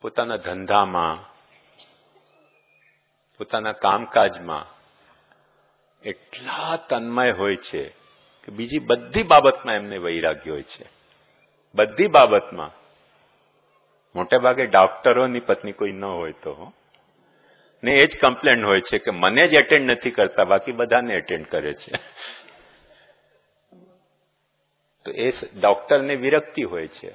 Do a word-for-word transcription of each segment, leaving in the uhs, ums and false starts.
પોતાના ધંધામાં, પોતાના કામકાજમાં એટલા તન્મય હોય છે કે બીજી બધી બાબતમાં એમને વૈરાગ્ય હોય છે. બધી બાબતમાં. મોટે ભાગે ડોક્ટરોની પત્ની કોઈ ન હોય તો ને એ જ કમ્પ્લેન હોય છે કે મને જ એટેન્ડ નથી કરતા, બાકી બધાને એટેન્ડ કરે છે. તો એ ડોક્ટરને વિરક્તિ હોય છે.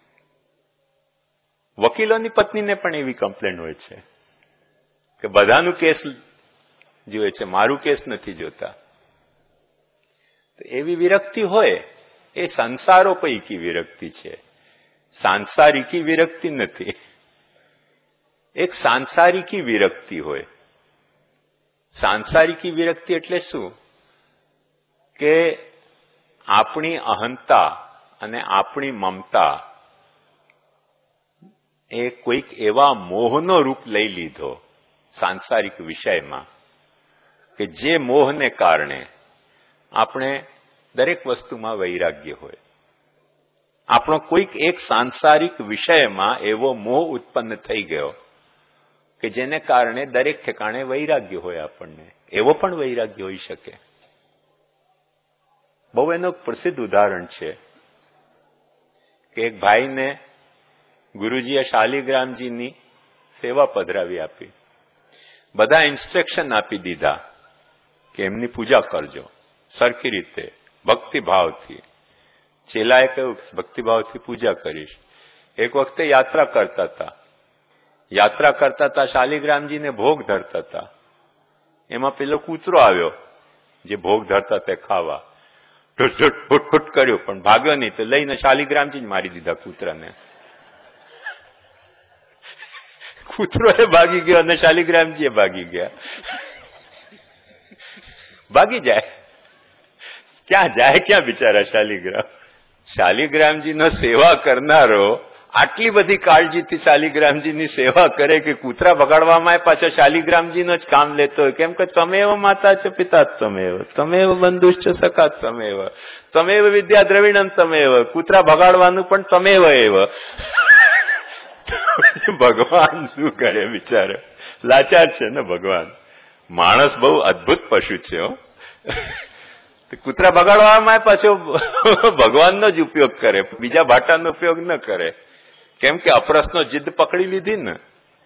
વકીલોની પત્નીને પણ એવી કમ્પ્લેન હોય છે કે બધાનું કેસ જોવે છે, મારું કેસ નથી જોતા. તો એવી વિરક્તિ હોય એ સંસારો પૈકી વિરક્તિ છે, સાંસારિકી વિરક્તિ નથી. એક સાંસારિકી વિરક્તિ હોય. સાંસારિકી વિરક્તિ એટલે શું? કે આપણી અહંતા અને આપણી મમતા એ કોઈક એવા મોહનો રૂપ લઈ લીધો સાંસારિક વિષયમાં કે જે મોહને કારણે આપણે દરેક વસ્તુમાં વૈરાગ્ય હોય. આપણો કોઈક એક સાંસારિક વિષયમાં એવો મોહ ઉત્પન્ન થઈ ગયો કે જેને કારણે દરેક ઠેકાણે વૈરાગ્ય હોય આપણને. એવો પણ વૈરાગ્ય હોઈ શકે. બહુ એનું પ્રસિદ્ધ ઉદાહરણ છે કે એક ભાઈને ગુરુજીએ શાલિગ્રામજીની સેવા પધરાવી આપી. બધા ઇન્સ્ટ્રક્શન આપી દીધા કે એમની પૂજા કરજો સરખી રીતે, ભક્તિભાવથી. ચેલાએ કહ્યું ભક્તિભાવથી પૂજા કરીશ. એક વખતે યાત્રા કરતા હતા. યાત્રા કરતા હતા, શાલિગ્રામજીને ભોગ ધરતા હતા. એમાં પેલો કૂતરો આવ્યો જે ભોગ ધરતા તે ખાવા. ઠુટ ઠુટ ફૂટ ફૂટ કર્યું પણ ભાગ્યો નહીં, તો લઈને શાલિગ્રામજી જ મારી દીધા કૂતરાને. કૂતરો એ ભાગી ગયો અને શાલિગ્રામજી એ ભાગી ગયા. ભાગી જાય ક્યાં જાય? ક્યાં બિચારા શાલિગ્રામ? શાલિગ્રામજીનો સેવા કરનારો આટલી બધી કાળજીથી શાલિગ્રામજીની સેવા કરે કે કૂતરા બગાડવામાં પાછા શાલિગ્રામજીનો જ કામ લેતો હોય. કેમ કે તમે એવો માતા છો પિતા તમે એવો, તમે એવો બંધુશ છો સખા તમે એવો, તમે એવો વિદ્યા દ્રવિણમ તમે એવો, કૂતરા બગાડવાનું પણ તમે એવો એવો. ભગવાન શું કરે બિચારો? લાચાર છે ને ભગવાન. માણસ બહુ અદભુત પશુ છે. હો કૂતરા બગાડવામાં પાછો ભગવાનનો જ ઉપયોગ કરે, બીજા ભાટાનો ઉપયોગ ન કરે. કેમ કે અપરસનો જીદ પકડી લીધી ને.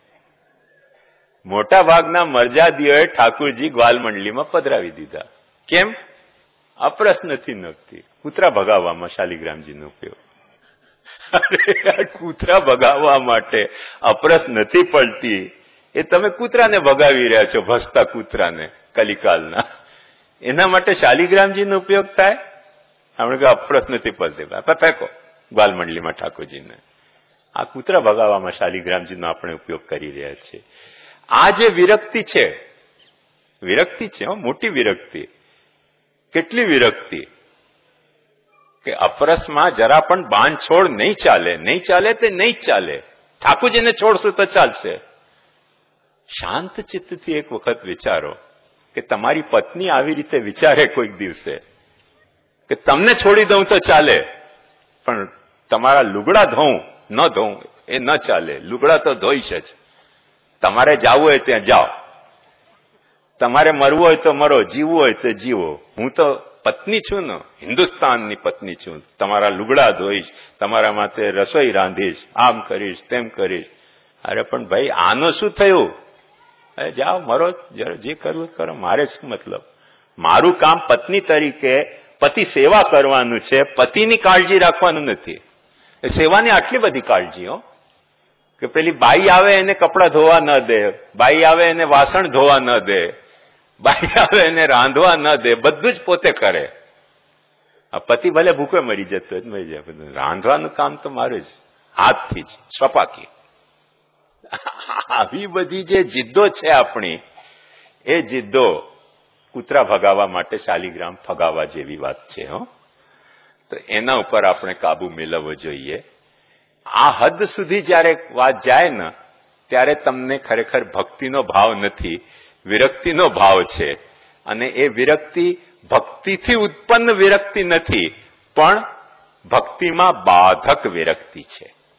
મોટા ભાગના મરજાદીઓએ ઠાકુરજી ગ્વાલ મંડલીમાં પધરાવી દીધા. કેમ? અપરસ નથી નખતી. કૂતરા ભગાવવામાં શાલિગ્રામજીનો ઉપયોગ. અરે કૂતરા ભગાવવા માટે અપરસ નથી પડતી, એ તમે કૂતરાને ભગાવી રહ્યા છો, ભસતા કૂતરાને કલિકાલના. એના માટે શાલિગ્રામજીનો ઉપયોગ થાય? આપણે કે અપરસ નથી પડતી, ફેંકો ગ્વાલ મંડલીમાં ઠાકોરજીને. આ કૂતરા ભગાવવામાં શાલિગ્રામજીનો આપણે ઉપયોગ કરી રહ્યા છીએ. આ જે વિરક્તિ છે, વિરક્તિ છે મોટી વિરક્તિ. કેટલી વિરક્તિ કે અપરસમાં જરા પણ બાંધછોડ નહીં ચાલે. નહીં ચાલે તે નહીં ચાલે. ઠાકોરજીને છોડશું તો ચાલશે. શાંત ચિત્તથી એક વખત વિચારો કે તમારી પત્ની આવી રીતે વિચારે કોઈક દિવસે કે તમને છોડી દઉં તો ચાલે, પણ તમારા લુગડા ધોઉં ન ધોઉં એ ન ચાલે. લુગડા તો ધોઈશ જ. તમારે જાવું હોય ત્યાં જાઓ, તમારે મરવું હોય તો મરો, જીવવું હોય તો જીવો. હું તો પત્ની છું ને, હિન્દુસ્તાનની પત્ની છું. તમારા લુગડા ધોઈશ, તમારા માટે રસોઈ રાંધીશ, આમ કરીશ તેમ કરીશ. અરે પણ ભાઈ આનું શું થયું? અરે જાઓ મરો, જે કરવું કરો, મારે શું મતલબ? મારું કામ પત્ની તરીકે પતિ સેવા કરવાનું છે, પતિની કાળજી રાખવાનું નથી. એ સેવાની આટલી બધી કાળજીઓ કે પેલી બાઈ આવે એને કપડાં ધોવા ન દે, બાઈ આવે એને વાસણ ધોવા ન દે, બાઈ આવે એને રાંધવા ન દે, બધું જ પોતે કરે. આ પતિ ભલે ભૂખે મરી જતો હોય મરી જાય, બધું રાંધવાનું કામ તો મારું જ, હાથથી જ સ્વપાકી. આવી બધી જે જિદ્દો છે આપણી, એ જિદ્દો કૂતરા ભગાવવા માટે શાલિગ્રામ ફગાવવા જેવી વાત છે. હો તો એના ઉપર આપણે કાબુ મેળવવો જોઈએ. આ હદ સુધી જયારે વાત જાય ને ત્યારે તમને ખરેખર ભક્તિનો ભાવ નથી, વિરક્તિનો ભાવ છે. અને એ વિરક્તિ ભક્તિથી ઉત્પન્ન વિરક્તિ નથી, પણ ભક્તિમાં બાધક વિરક્તિ છે.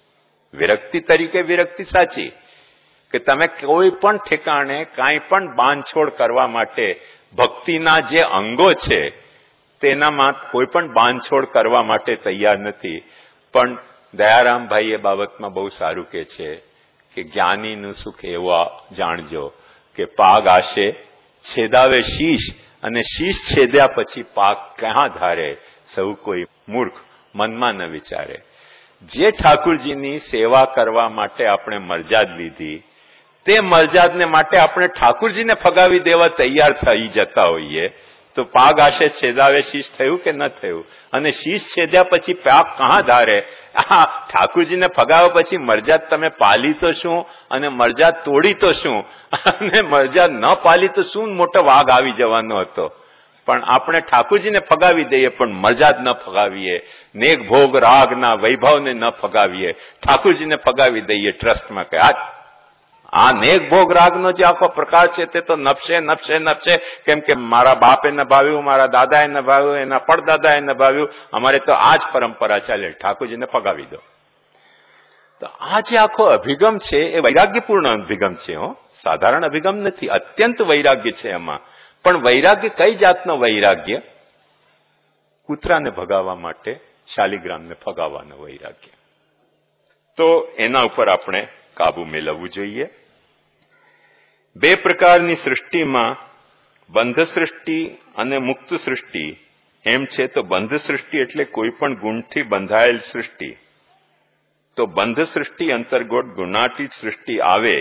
વિરક્તિ તરીકે વિરક્તિ સાચી કે તમે કોઈ પણ ઠેકાણે કાંઈ પણ બાંધછોડ કરવા માટે ભક્તિના જે અંગો છે તેનામાં કોઈ પણ બાંધછોડ કરવા માટે તૈયાર નથી. પણ દયારામભાઈ એ બાબતમાં બહુ સારું કે છે કે જ્ઞાનીનું સુખ એવા જાણજો કે પાગ આશે છેદાવે શીશ, અને શીશ છેદ્યા પછી પાક ક્યાં ધારે, સૌ કોઈ મૂર્ખ મનમાં ન વિચારે. જે ઠાકુરજીની સેવા કરવા માટે આપણે મરજાદ લીધી તે મરજાદને માટે આપણે ઠાકુરજીને ફગાવી દેવા તૈયાર થઈ જતા હોઈએ તો પાગ આશે છેદાવે શીશ થયું કે ન થયું? અને શીશ છેદ્યા પછી પાક કહાં ધારે? આ ઠાકુરજીને ફગાવ્યા પછી મરજાદ તમે પાલી તો શું અને મરજાદ તોડી તો શું, અને મરજાદ ન પાલી તો શું મોટો વાઘ આવી જવાનો હતો. પણ આપણે ઠાકુરજીને ફગાવી દઈએ પણ મરજાદ ન ફગાવીએ, નેક ભોગ રાગના વૈભવને ન ફગાવીએ, ઠાકુરજીને ફગાવી દઈએ ટ્રસ્ટમાં કે આ આ નેક ભોગ રાગનો જે આખો પ્રકાર છે તે તો નભશે નભશે નભશે, કેમ કે મારા બાપે નભાવ્યું, મારા દાદાએ નભાવ્યું, એના પડદાદાએ નભાવ્યું, અમારે તો આ જ પરંપરા ચાલે, ઠાકુરજીને ફગાવી દો. તો આ જે આખો અભિગમ છે એ વૈરાગ્યપૂર્ણ અભિગમ છે. હો, સાધારણ અભિગમ નથી, અત્યંત વૈરાગ્ય છે એમાં. પણ વૈરાગ્ય કઈ જાતનો વૈરાગ્ય? કૂતરાને ભગાવવા માટે શાલિગ્રામને ફગાવવાનો વૈરાગ્ય. તો એના ઉપર આપણે કાબુ મેળવવું જોઈએ. બે પ્રકારની સૃષ્ટિમાં બંધ સૃષ્ટિ અને મુક્ત સૃષ્ટિ એમ છે. તો બંધ સૃષ્ટિ એટલે કોઈ પણ ગુણથી બંધાયેલ સૃષ્ટિ. તો બંધ સૃષ્ટિ અંતર્ગત ગુણાતીત સૃષ્ટિ આવે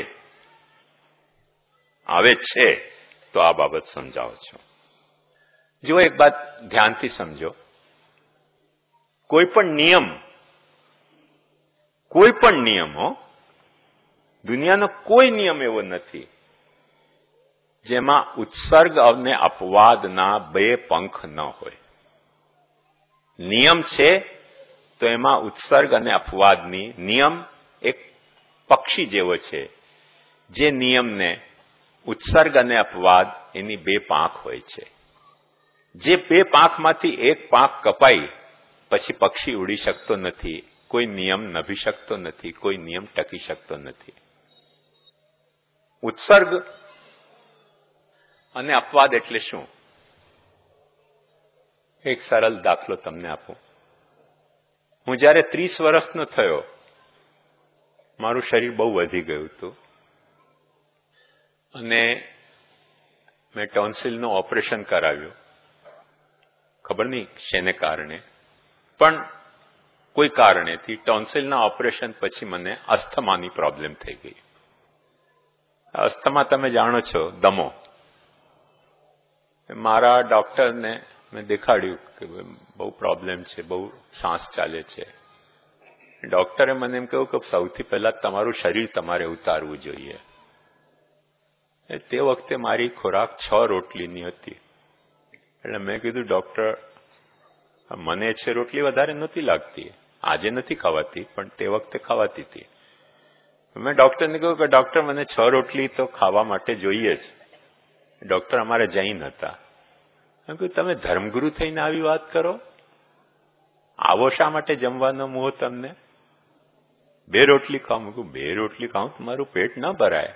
આવે છે. તો આ બાબત સમજાવો છો. જો એક વાત ધ્યાનથી સમજો, કોઈ પણ નિયમ કોઈ પણ નિયમો દુનિયાનો કોઈ નિયમ એવો નથી જેમાં ઉત્સર્ગ અને અપવાદના બે પંખ ન હોય. નિયમ છે તો એમાં ઉત્સર્ગ અને અપવાદની, નિયમ એક પક્ષી જેવો છે જે નિયમને ઉત્સર્ગ અને અપવાદ એની બે પાંખ હોય છે. જે બે પાંખમાંથી એક પાંખ કપાઈ પછી પક્ષી ઉડી શકતો નથી, કોઈ નિયમ નભી શકતો નથી, કોઈ નિયમ ટકી શકતો નથી. ઉત્સર્ગ અને અપવાદ એટલે શું? એક સરળ દાખલો તમને આપું. હું જયારે ત્રીસ વર્ષનો થયો, મારું શરીર બહુ વધી ગયું હતું અને મેં ટોન્સિલનું ઓપરેશન કરાવ્યું. ખબર નહીં શેને કારણે, પણ કોઈ કારણેથી ટોન્સિલના ઓપરેશન પછી મને અસ્થમાની પ્રોબ્લેમ થઈ ગઈ. અસ્થમા તમે જાણો છો, દમો. મારા ડોક્ટરને મેં દેખાડ્યું કે બહુ પ્રોબ્લેમ છે, બહુ શ્વાસ ચાલે છે. ડોક્ટરે મને એમ કહ્યું કે સૌથી પહેલા તમારું શરીર તમારે ઉતારવું જોઈએ. તે વખતે મારી ખોરાક છ રોટલીની હતી. એટલે મેં કીધું ડોક્ટર, મને છે રોટલી વધારે નહોતી લાગતી, આજે નથી ખાવાતી પણ તે વખતે ખાવાતી હતી. મેં ડોક્ટરને કહ્યું કે ડોક્ટર મને છ રોટલી તો ખાવા માટે જોઈએ જ. ડોક્ટર અમારે જૈન હતા. મેં કહ્યું તમે ધર્મગુરુ થઈને આવી વાત કરો, આવો શા માટે જમવાનો મોહ તમને? બે રોટલી ખાવ. મેં કહ્યું બે રોટલી ખાઉં તમારું પેટ ન ભરાય.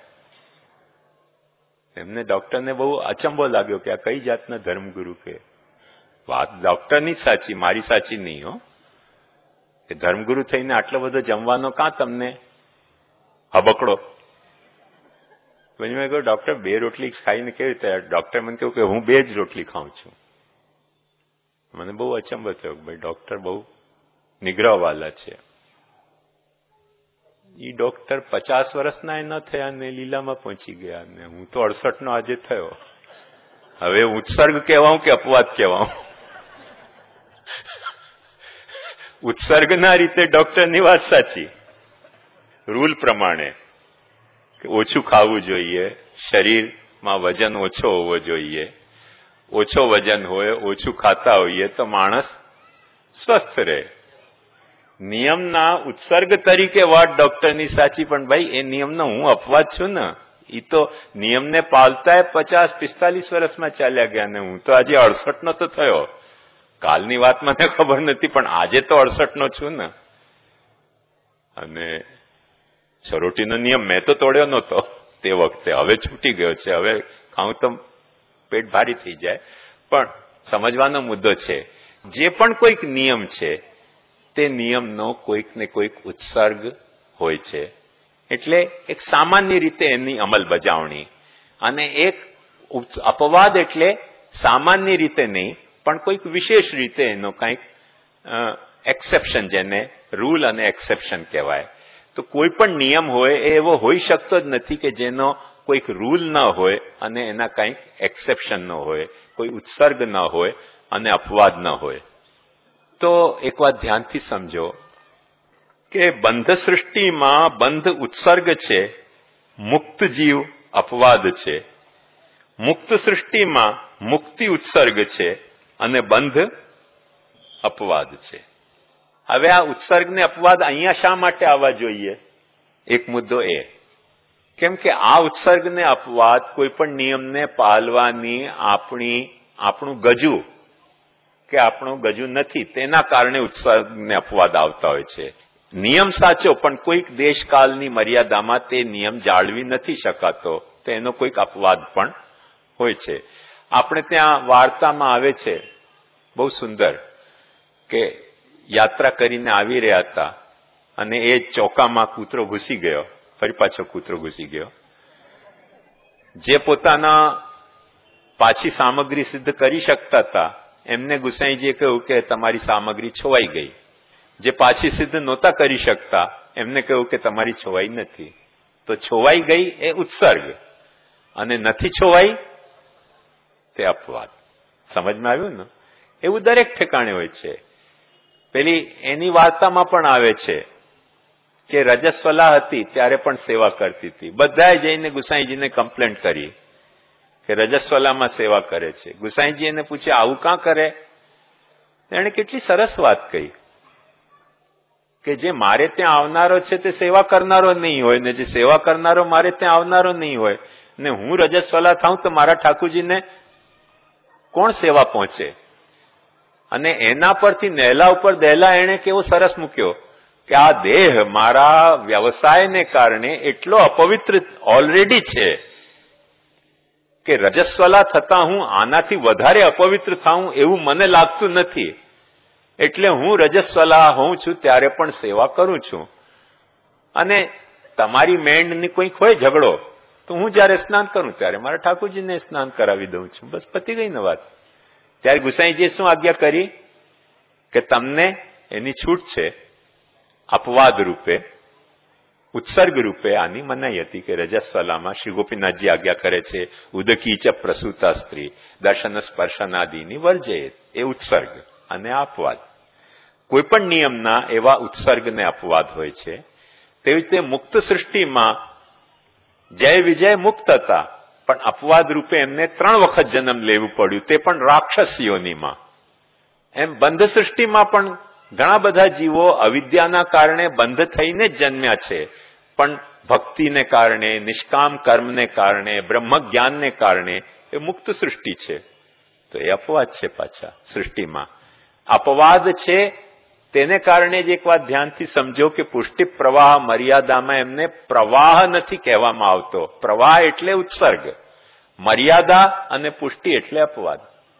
એમને ડોક્ટરને બહુ અચંબો લાગ્યો કે આ કઈ જાતના ધર્મગુરુ કે. વાત ડોક્ટરની જ સાચી, મારી સાચી નહીં. હો, એ ધર્મગુરુ થઈને આટલો બધો જમવાનો કાં તમને હબકડો? પછી મેં કહ્યું ડોક્ટર બે રોટલી ખાઈને કેવી રીતે? ડોક્ટર મને કહ્યું કે હું બે જ રોટલી ખાઉં છું. મને બહુ અચંબો થયો કે ભાઈ ડોક્ટર બહુ નિગ્રહવાલા છે. એ ડોક્ટર પચાસ વર્ષના એ ન થયા ને લીલામાં પહોંચી ગયા ને હું તો અડસઠ નો આજે થયો. હવે ઉત્સર્ગ કહેવાઉં કે અપવાદ કહેવાઉં? ઉત્સર્ગના રીતે ડોક્ટરની વાત સાચી, રૂલ પ્રમાણે કે ઓછું ખાવું જોઈએ, શરીરમાં વજન ઓછો હોવો જોઈએ. ઓછો વજન હોય, ઓછું ખાતા હોઈએ તો માણસ સ્વસ્થ રહે. નિયમના ઉત્સર્ગ તરીકે વાત ડોક્ટરની સાચી, પણ ભાઈ એ નિયમનો હું અપવાદ છું ને. એ તો નિયમને પાલતા પચાસ પિસ્તાલીસ વર્ષમાં ચાલ્યા ગયા ને હું તો આજે અડસઠ નો તો થયો. કાલની વાત મને ખબર નથી પણ આજે તો અડસઠ નો છું ને. અને છરોટીનો નિયમ મેં તો તોડ્યો નહોતો તે વખતે, હવે છૂટી ગયો છે, હવે ખાઉં તો પેટ ભારી થઈ જાય. પણ સમજવાનો મુદ્દો છે, જે પણ કોઈક નિયમ છે તે નિયમનો કોઈક ને કોઈક ઉત્સર્ગ હોય છે. એટલે એક સામાન્ય રીતે એની અમલબજાવણી, અને એક અપવાદ એટલે સામાન્ય રીતે નહીં પણ કોઈક વિશેષ રીતે એનો કંઈક એક્સેપ્શન, જેને રૂલ અને એક્સેપ્શન કહેવાય. તો કોઈ પણ નિયમ હોય એ એવો હોઈ શકતો જ નથી કે જેનો કોઈક રૂલ ન હોય અને એના કંઈક એક્સેપ્શન ન હોય, કોઈ ઉત્સર્ગ ન હોય અને અપવાદ ન હોય. તો એક વાત ધ્યાનથી સમજો કે બંધ સૃષ્ટિમાં બંધ ઉત્સર્ગ છે, મુક્ત જીવ અપવાદ છે. મુક્ત સૃષ્ટિમાં મુક્તિ ઉત્સર્ગ છે અને બંધ અપવાદ છે. હવે આ ઉત્સર્ગ ને અપવાદ અહીંયા શા માટે આવવા જોઈએ? એક મુદ્દો એ, કેમ કે આ ઉત્સર્ગ ને અપવાદ કોઈ પણ નિયમને પાળવાની આપણી આપણું ગજુ કે આપણું ગજુ નથી તેના કારણે ઉત્સર્ગ ને અપવાદ આવતા હોય છે. નિયમ સાચો, પણ કોઈક દેશકાલની મર્યાદામાં તે નિયમ જાળવી નથી શકાતો, તો એનો કોઈક અપવાદ પણ હોય છે. આપણે ત્યાં વાર્તામાં આવે છે બહુ સુંદર કે યાત્રા કરીને આવી રહ્યા હતા અને એ ચોકામાં કૂતરો ઘૂસી ગયો, ફરી પાછો કૂતરો ઘૂસી ગયો. જે પોતાના પાછી સામગ્રી સિદ્ધ કરી શકતા હતા એમને ગુસાઈજીએ કહ્યું કે તમારી સામગ્રી છોવાઈ ગઈ. જે પાછી સિદ્ધ નહોતા કરી શકતા એમને કહ્યું કે તમારી છોવાઈ નથી. તો છોવાઈ ગઈ એ ઉત્સર્ગ અને નથી છોવાઈ તે અપવાદ. સમજમાં આવ્યું ને? એવું દરેક ઠેકાણે હોય છે. પેલી એની વાર્તામાં પણ આવે છે કે રજસ્વલા હતી ત્યારે પણ સેવા કરતી હતી. બધાએ જઈને ગુસાઈજીને કમ્પ્લેન્ટ કરી કે રજસ્વલામાં સેવા કરે છે. ગુસાઈજી એને પૂછ્યું આવું કાં કરે? એણે કેટલી સરસ વાત કહી કે જે મારે ત્યાં આવનારો છે તે સેવા કરનારો નહીં હોય, ને જે સેવા કરનારો મારે ત્યાં આવનારો નહીં હોય, ને હું રજસ્વલા થાઉં તો મારા ઠાકુરજીને કોણ સેવા પહોંચે? અને એના પરથી નહેલા ઉપર દહેલા એણે કેવો સરસ મૂક્યો કે આ દેહ મારા વ્યવસાયને કારણે એટલો અપવિત્ર ઓલરેડી છે કે રજસ્વલા થતા હું આનાથી વધારે અપવિત્ર થાઉં એવું મને લાગતું નથી. એટલે હું રજસ્વલા હોઉં છું ત્યારે પણ સેવા કરું છું. અને તમારી મેંડની કોઈક હોય ઝઘડો તો હું જયારે સ્નાન કરું ત્યારે મારા ઠાકોરજીને સ્નાન કરાવી દઉં છું. બસ પતી ગઈ ને વાત. ત્યારે ગુસાઈજીએ શું આજ્ઞા કરી કે તમને એની છૂટ છે. અપવાદ રૂપે, ઉત્સર્ગ રૂપે આની મનાઈ હતી કે રજસ્વલામાં શ્રી ગોપીનાથજી આજ્ઞા કરે છે ઉદકી ચ પ્રસૂતા સ્ત્રી દર્શન સ્પર્શનાદિની વર્જેત. એ ઉત્સર્ગ અને અપવાદ. કોઈ પણ નિયમના એવા ઉત્સર્ગ ને અપવાદ હોય છે. તેવી રીતે મુક્ત સૃષ્ટિમાં જય વિજય મુક્ત હતા, પણ અપવાદ રૂપે એમને ત્રણ વખત જન્મ લેવું પડ્યું, તે પણ રાક્ષસીઓનીમાં. એમ બંધ સૃષ્ટિમાં પણ ઘણા બધા જીવો અવિદ્યાના કારણે બંધ થઈને જ જન્મ્યા છે, પણ ભક્તિને કારણે, નિષ્કામ કર્મને કારણે, બ્રહ્મ જ્ઞાનને કારણે એ મુક્ત સૃષ્ટિ છે. તો એ અપવાદ છે. પાછા સૃષ્ટિમાં અપવાદ છે. તેને કારણે જ એક વાત ધ્યાનથી સમજો કે પુષ્ટિ પ્રવાહ મર્યાદામાં એમને પ્રવાહ નથી કહેવામાં આવતો. પ્રવાહ એટલે ઉત્સર્ગ, મર્યાદા અને પુષ્ટિ એટલે અપવાદ.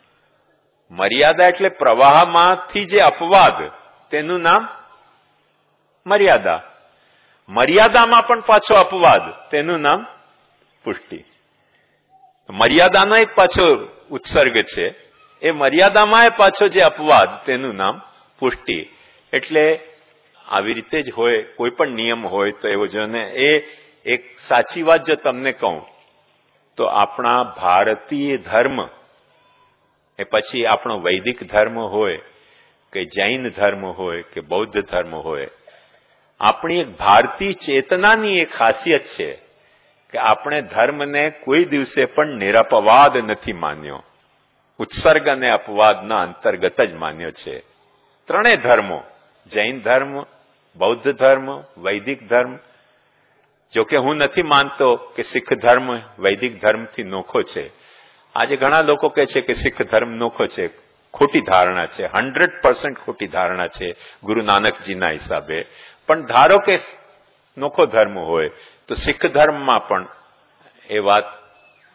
મર્યાદા એટલે પ્રવાહમાંથી જે અપવાદ તેનું નામ મર્યાદા. મર્યાદામાં પણ પાછો અપવાદ તેનું નામ પુષ્ટિ. મર્યાદાનો એક પાછો ઉત્સર્ગ છે, એ મર્યાદામાં પાછો જે અપવાદ તેનું નામ પુષ્ટિ. એટલે આવી રીતે જ હોય. કોઈ પણ નિયમ હોય તો એવો જો ને. એ એક સાચી વાત જો તમને કહું તો આપણા ભારતીય ધર્મ, એ પછી આપણો વૈદિક ધર્મ હોય કે જૈન ધર્મ હોય કે બૌદ્ધ ધર્મ હોય, આપણી એક ભારતીય ચેતનાની એક ખાસિયત છે કે આપણે ધર્મને કોઈ દિવસે પણ નિરપવાદ નથી માન્યો. ઉત્સર્ગ અને અપવાદના અંતર્ગત જ માન્યો છે. ત્રણેય ધર્મો, જૈન ધર્મ, બૌદ્ધ ધર્મ, વૈદિક ધર્મ. જોકે હું નથી માનતો કે શીખ ધર્મ વૈદિક ધર્મથી નોખો છે. આજે ઘણા લોકો કહે છે કે શીખ ધર્મ નોખો છે. ખોટી ધારણા છે. હંડ્રેડ પર્સન્ટ ખોટી ધારણા છે ગુરુ નાનકજીના હિસાબે. પણ ધારો કે નોખો ધર્મ હોય તો શીખ ધર્મમાં પણ એ વાત